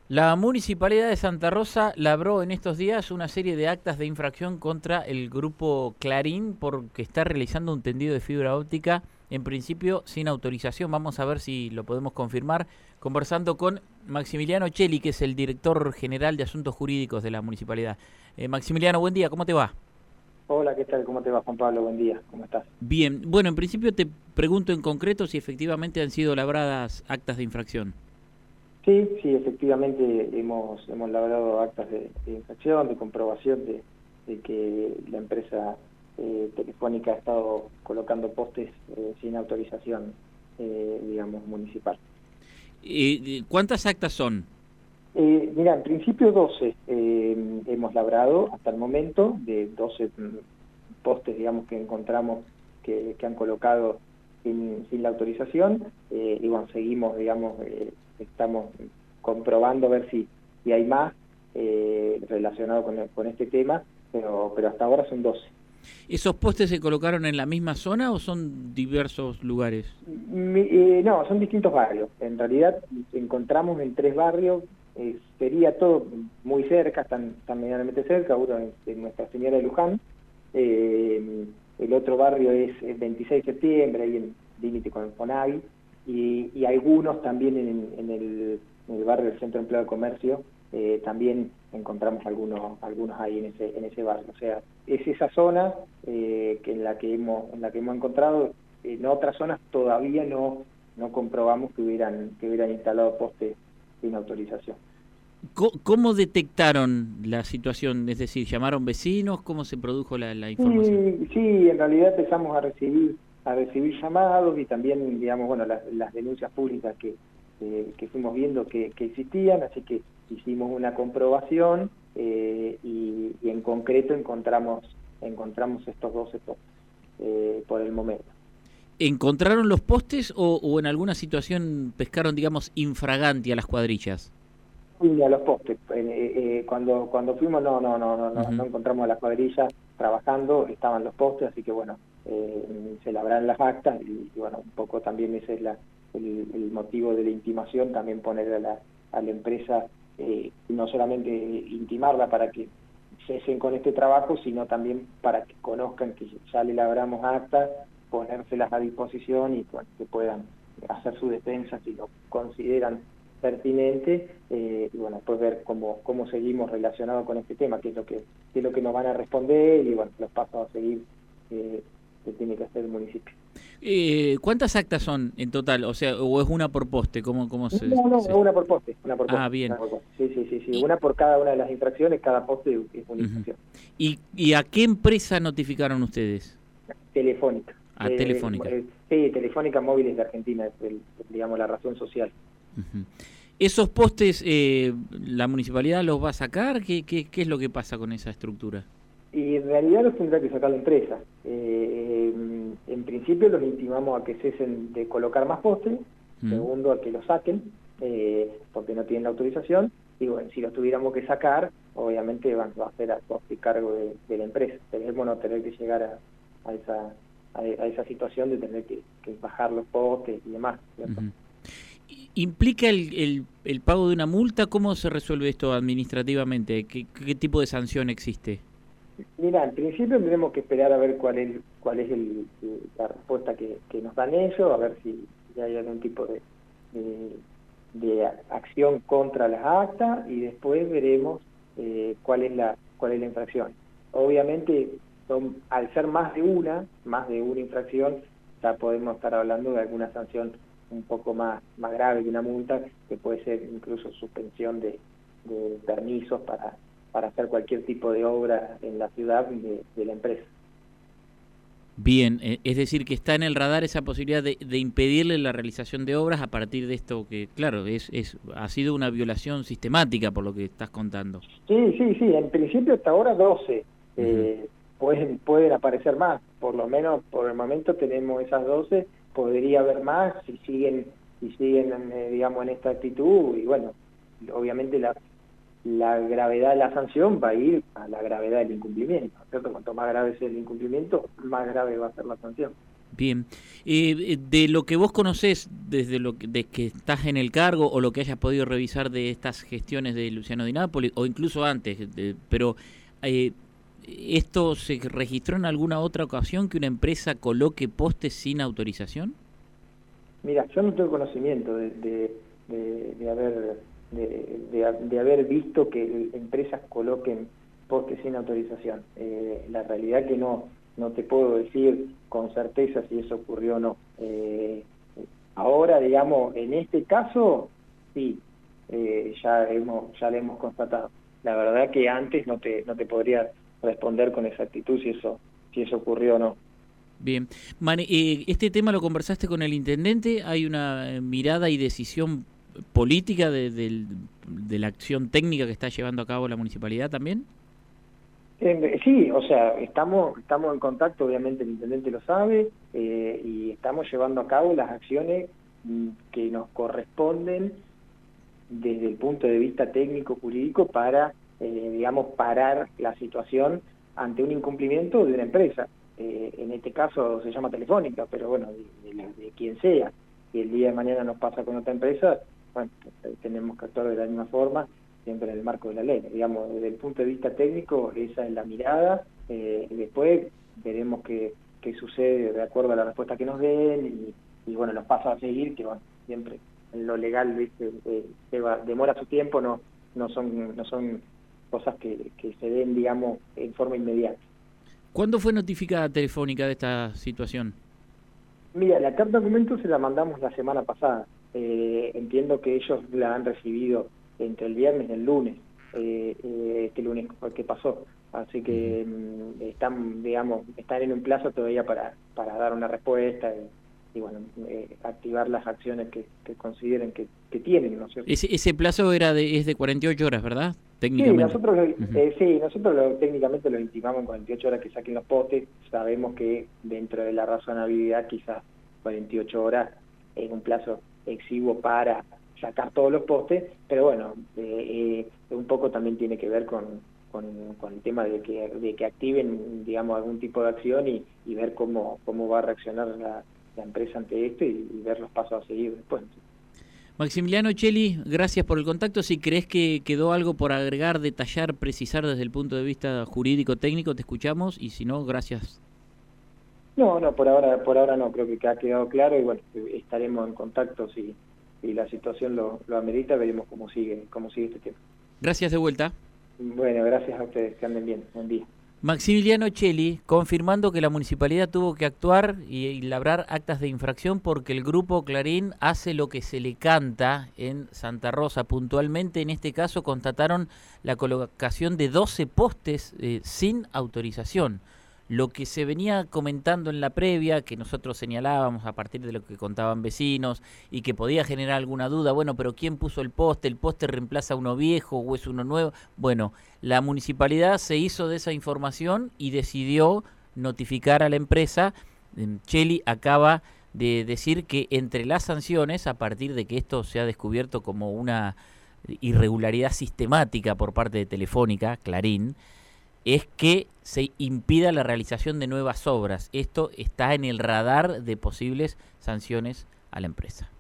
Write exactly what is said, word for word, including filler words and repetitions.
La Municipalidad de Santa Rosa labró en estos días una serie de actas de infracción contra el grupo Clarín porque está realizando un tendido de fibra óptica, en principio sin autorización. Vamos a ver si lo podemos confirmar conversando con Maximiliano Cheli, que es el director general de Asuntos Jurídicos de la Municipalidad. Eh, Maximiliano, buen día, ¿cómo te va? Hola, ¿qué tal? ¿Cómo te va, Juan Pablo? Buen día, ¿cómo estás? Bien, bueno, en principio te pregunto en concreto si efectivamente han sido labradas actas de infracción. Sí, sí, efectivamente hemos hemos elaborado actas de, de infracción, de comprobación de, de que la empresa eh, telefónica ha estado colocando postes eh, sin autorización, eh, digamos, municipal. Eh, ¿Cuántas actas son? Eh, mira, en principio doce eh, hemos labrado hasta el momento, de doce mm, postes, digamos, que encontramos que, que han colocado sin, sin la autorización, eh, y bueno, seguimos, digamos, eh, estamos comprobando a ver si, si hay más eh, relacionado con, con este tema, pero, pero hasta ahora son doce. ¿Esos postes se colocaron en la misma zona o son diversos lugares? Mi, eh, no, son distintos barrios. En realidad encontramos en tres barrios, eh, sería todo muy cerca, están, están medianamente cerca, uno es de Nuestra Señora de Luján, eh, el otro barrio es el veintiséis de septiembre, ahí en límite con el Fonavi, y, y algunos también en, en, el, en el barrio del Centro de Empleo de Comercio, eh, también encontramos algunos algunos ahí en ese en ese barrio. O sea, es esa zona eh, que en la que hemos en la que hemos encontrado. En otras zonas todavía no no comprobamos que hubieran que hubieran instalado postes sin autorización. ¿Cómo detectaron la situación? Es decir, ¿llamaron vecinos? ¿Cómo se produjo la, la información? Sí, sí, en realidad empezamos a recibir a recibir llamados y también, digamos, bueno, las, las denuncias públicas que, eh, que fuimos viendo que, que existían, así que hicimos una comprobación eh, y, y en concreto encontramos encontramos estos doce postes eh, por el momento. ¿Encontraron los postes o, o en alguna situación pescaron, digamos, infraganti a las cuadrillas? Y a los postes. Eh, eh, cuando cuando fuimos no no no no no, Uh-huh. no encontramos a la cuadrilla trabajando, estaban los postes, así que bueno, eh, se labraron las actas y, y bueno, un poco también ese es la, el, el motivo de la intimación, también poner a la, a la empresa, eh, no solamente intimarla para que cesen con este trabajo, sino también para que conozcan que ya le labramos actas, ponérselas a disposición y bueno, que puedan hacer su defensa si lo consideran pertinente, eh, y bueno, después ver cómo, cómo seguimos relacionados con este tema, qué es lo que, qué es lo que nos van a responder y bueno, los pasos a seguir eh, que tiene que hacer el municipio. Eh, ¿Cuántas actas son en total? O sea, ¿o es una por poste? ¿Cómo, cómo se, No, no, se... una por poste, una por Ah, poste, bien. una por poste. Sí, sí, sí, sí, Y, una por cada una de las infracciones, cada poste es una uh-huh. infracción. ¿Y, ¿Y a qué empresa notificaron ustedes? Telefónica. A Eh, Telefónica. eh, sí, Telefónica Móviles de Argentina, es el, digamos, la razón social. Uh-huh. ¿Esos postes eh, la municipalidad los va a sacar? ¿Qué, qué, ¿Qué es lo que pasa con esa estructura? Y en realidad los tendrá que sacar la empresa. Eh, en principio los intimamos a que cesen de colocar más postes, ¿Mm? segundo a que los saquen, eh, porque no tienen la autorización, y bueno, si los tuviéramos que sacar, obviamente van, va a ser a costo y cargo de, de la empresa. Tenemos no tener que llegar a, a esa a, a esa situación de tener que, que bajar los postes y demás, ¿cierto? Uh-huh. ¿Implica el, el, el pago de una multa? ¿Cómo se resuelve esto administrativamente? ¿Qué, qué tipo de sanción existe? Mira, en principio tenemos que esperar a ver cuál es cuál es el, la respuesta que, que nos dan ellos, a ver si, si hay algún tipo de, de, de acción contra las actas y después veremos eh, cuál es la cuál es la infracción. Obviamente, son, al ser más de una, más de una infracción, ya podemos estar hablando de alguna sanción un poco más, más grave que una multa, que puede ser incluso suspensión de, de permisos para para hacer cualquier tipo de obra en la ciudad de, de la empresa. Bien, eh, es decir, que está en el radar esa posibilidad de, de impedirle la realización de obras a partir de esto que, claro, es, es ha sido una violación sistemática por lo que estás contando. Sí, sí, sí, en principio hasta ahora doce, eh, Uh-huh. pueden, pueden aparecer más, por lo menos por el momento tenemos esas doce, podría haber más si siguen, si siguen eh, digamos, en esta actitud, y bueno, obviamente la la gravedad de la sanción va a ir a la gravedad del incumplimiento, ¿cierto? Cuanto más grave sea el incumplimiento, más grave va a ser la sanción. Bien, eh, de lo que vos conocés, desde lo que, de que estás en el cargo o lo que hayas podido revisar de estas gestiones de Luciano Di Napoli, o incluso antes, de, pero eh, ¿esto se registró en alguna otra ocasión que una empresa coloque postes sin autorización? Mira, yo no tengo conocimiento de, de, de, de haber de, de, de haber visto que empresas coloquen postes sin autorización. Eh, la realidad que no no te puedo decir con certeza si eso ocurrió o no. Eh, ahora, digamos, en este caso, sí, eh, ya hemos ya lo hemos constatado. La verdad que antes no te no te podría responder con exactitud si eso si eso ocurrió o no. Bien, Mane, eh, ¿este tema lo conversaste con el intendente? ¿Hay una mirada y decisión política de, de, de la acción técnica que está llevando a cabo la municipalidad también? Eh, sí, o sea, estamos estamos en contacto, obviamente el intendente lo sabe, eh, y estamos llevando a cabo las acciones mm, que nos corresponden desde el punto de vista técnico-jurídico para, eh, digamos, parar la situación ante un incumplimiento de una empresa. Eh, en este caso se llama Telefónica, pero bueno, de, de, de quien sea. Si el día de mañana nos pasa con otra empresa, bueno, tenemos que actuar de la misma forma, siempre en el marco de la ley. Digamos, desde el punto de vista técnico, esa es la mirada. Eh, después veremos qué, qué sucede de acuerdo a la respuesta que nos den y, y bueno, los pasos a seguir, que bueno, siempre en lo legal, ¿viste? Eh, lleva, demora su tiempo, no no son no son cosas que, que se den, digamos, en forma inmediata. ¿Cuándo fue notificada Telefónica de esta situación? Mira, la carta de documento se la mandamos la semana pasada. Eh, entiendo que ellos la han recibido entre el viernes y el lunes, eh, eh, este lunes que pasó. Así que mm, están, digamos, están en un plazo todavía para, para dar una respuesta y, y bueno, eh, activar las acciones que, que consideren que, que tienen, ¿no es cierto? Ese, ese plazo era de, es de cuarenta y ocho horas, ¿verdad? Técnicamente. Sí, nosotros, lo, uh-huh. eh, sí, nosotros lo, técnicamente lo intimamos en cuarenta y ocho horas que saquen los postes. Sabemos que dentro de la razonabilidad quizás cuarenta y ocho horas es un plazo exiguo para sacar todos los postes, pero bueno, eh, eh, un poco también tiene que ver con, con, con el tema de que, de que activen, digamos, algún tipo de acción y, y ver cómo, cómo va a reaccionar la, la empresa ante esto y, y ver los pasos a seguir después. Maximiliano Cheli, gracias por el contacto. Si crees que quedó algo por agregar, detallar, precisar desde el punto de vista jurídico-técnico, te escuchamos, y si no, gracias. No, no, por ahora por ahora no, creo que ha quedado claro y bueno, estaremos en contacto si, si la situación lo, lo amerita, veremos cómo sigue, cómo sigue este tema. Gracias de vuelta. Bueno, gracias a ustedes, que anden bien, buen día. Maximiliano Cheli, confirmando que la municipalidad tuvo que actuar y, y labrar actas de infracción porque el grupo Clarín hace lo que se le canta en Santa Rosa. Puntualmente, en este caso, constataron la colocación de doce postes eh, sin autorización. Lo que se venía comentando en la previa, que nosotros señalábamos a partir de lo que contaban vecinos y que podía generar alguna duda, bueno, pero ¿quién puso el poste? ¿El poste reemplaza a uno viejo o es uno nuevo? Bueno, la municipalidad se hizo de esa información y decidió notificar a la empresa. Cheli acaba de decir que entre las sanciones, a partir de que esto se ha descubierto como una irregularidad sistemática por parte de Telefónica, Clarín, es que se impida la realización de nuevas obras. Esto está en el radar de posibles sanciones a la empresa.